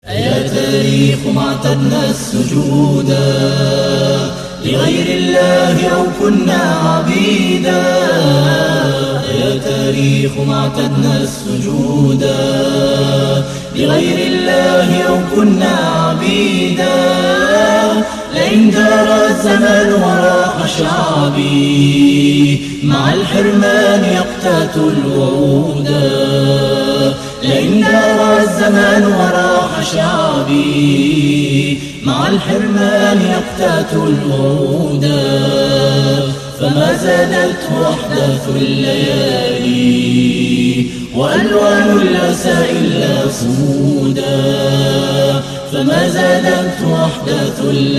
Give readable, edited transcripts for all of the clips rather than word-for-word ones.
يا تاريخ ما اعتدنا السجودا لغير الله أو كنا عبيدا. يا تاريخ ما اعتدنا السجودا لغير الله أو كنا عبيدا. لئن جرى الزمان وراح شعبي مع الحرمان يقتات الوعودا. لئن جرى الزمان وراح شعبي مع الحرمان يقتات الوعودا. فما زادت أحداث الليالي وألوان الأسى إلا صمودا. فما زادت أحداث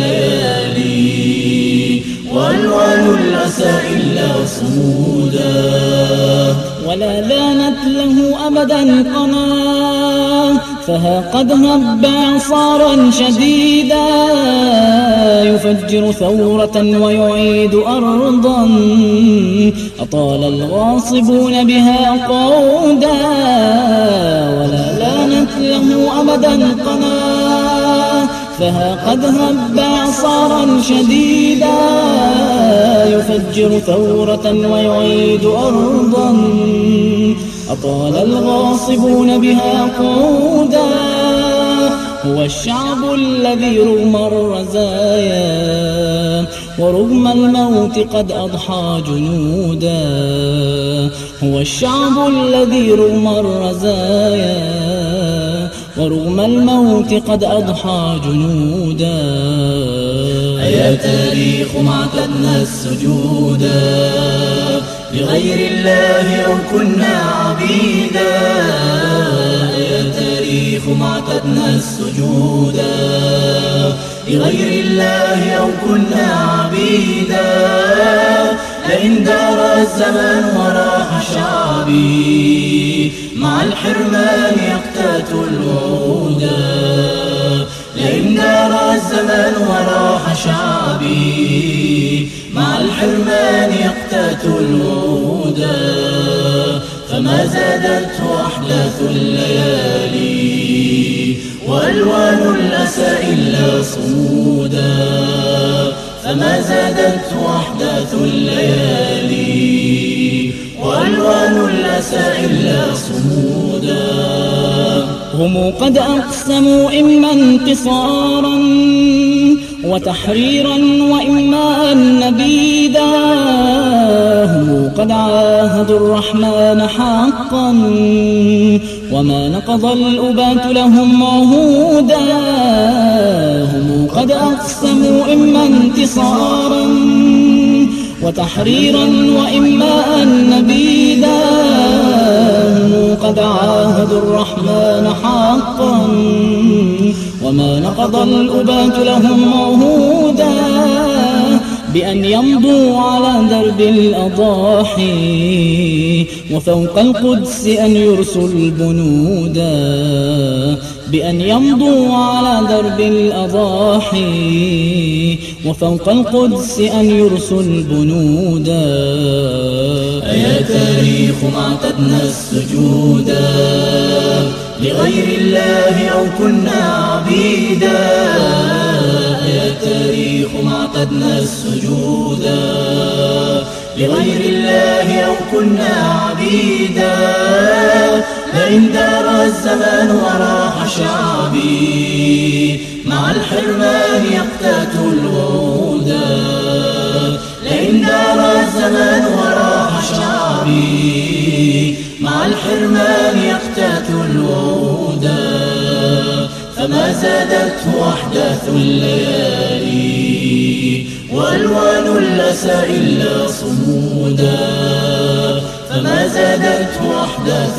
الليالي وألوان الأسى إلا صمودا. ولا لانت له أبدا قناه فها قد هب إعصارا شديدا. يفجر ثورة ويعيد أرضا أطال الغاصبون بها قودا. ولا لانت له أبدا قناه فها قد هب إعصارا شديدا. يفجر ثورة ويعيد أرضا أطال الغاصبون بها قودا. هو الشعب الذي رغم الرزايا ورغم الموت قد أضحى جنودا. هو الشعب الذي رغم الرزايا ورغم الموت قد أضحى جنودا. يا تاريخ ما اعتدنا السجودا لغير الله أو كنا عبيدا. يا تاريخ ما اعتدنا السجودا لغير الله أو كنا عبيدا. لئن دار الزمان وراح شعبي مع الحرمان يقتات الوعودا. لئن دار الزمان وراح شعبي مع الحرمان يقتات الوعودا. فما زادت أحداث الليالي وألوان الأسى إلا صمودا. فما زادت أحداث الليالي وألوان الأسى إلا صمودا. هم قد أقسموا إما انتصارا وتحريرا وإما نبيدا. هم قد عاهدوا الرحمن حقا وما نقض الأبات لهم عهودا. هم قد أقسموا إما انتصارا وتحريرا وإما نبيدا. هم قد عاهدوا الرحمن حقا وما نقض الأبات لهم عهودا. بأن يمضوا على درب الأضاحي وفوق القدس أن يرسوا البنودا. بأن يمضوا على درب الأضاحي وفوق القدس أن يرسوا البنودا. يا تاريخ ما اعتدنا السجودا لغير الله أو كنا عبيدا. يا تاريخ ما اعتدنا السجودا لغير الله أو كنا عبيدا. لئن دار الزمان وراح شعبي مع الحرمان يقتات الوعودا. لئن دار الزمان وراح شعبي مع الحرمان يقتات الوعودا. فما زادت أحداث الليالي وألوان الأسى إلا صمودا. فما زادت أحداث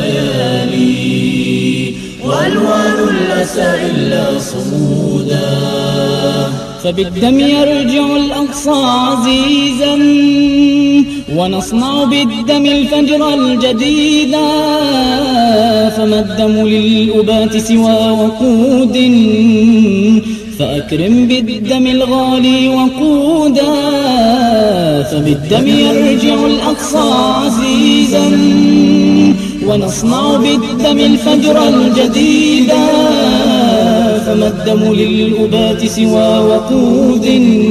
الليالي وألوان الأسى إلا صمودا. فبالدم يرجع الأقصى عزيزا ونصنع بالدم الفجر الجديدا. فما الدم للأبات سوى وقود فأكرم بالدم الغالي وقودا. فبالدم يرجع الأقصى عزيزا ونصنع بالدم الفجر الجديدا. سلم الدم للأبات سوى وقود،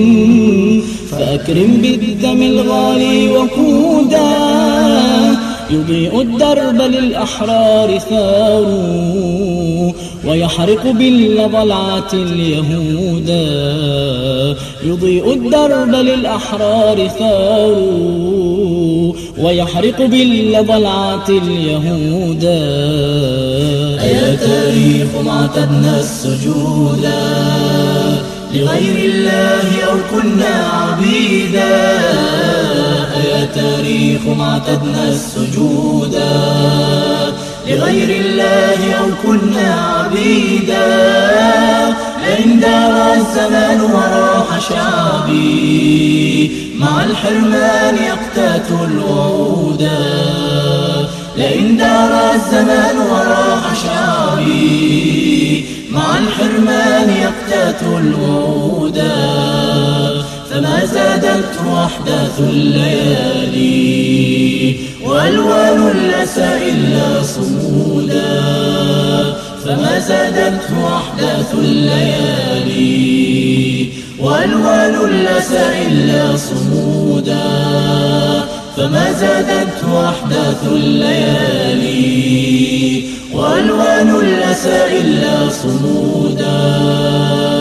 فأكرم بالدم الغالي وقودا، يضيء الدرب للأحرار ثار، ويحرق بالضلعات اليهودا. يضيء الدرب للأحرار ثار، ويحرق بالضلعات اليهودا. أيا تاريخ ما اعتدنا السجودا لغير الله أو كنا عبيدا. يا تاريخ ما اعتدنا السجودا لغير الله أو كنا عبيدا. لئن دار الزمان وراح شعبي مع الحرمان يقتات الوعودا. لئن دار الزمان وراح شعبي مع الحرمان يقتات الوعودا. فما زادته أحداث الليالي وألوان الأسى إلا صمودا. فما زادته أحداث الليالي وألوان الأسى إلا صمودا. فما زادته أحداث الليالي وألوان الأسى إلا صمودا.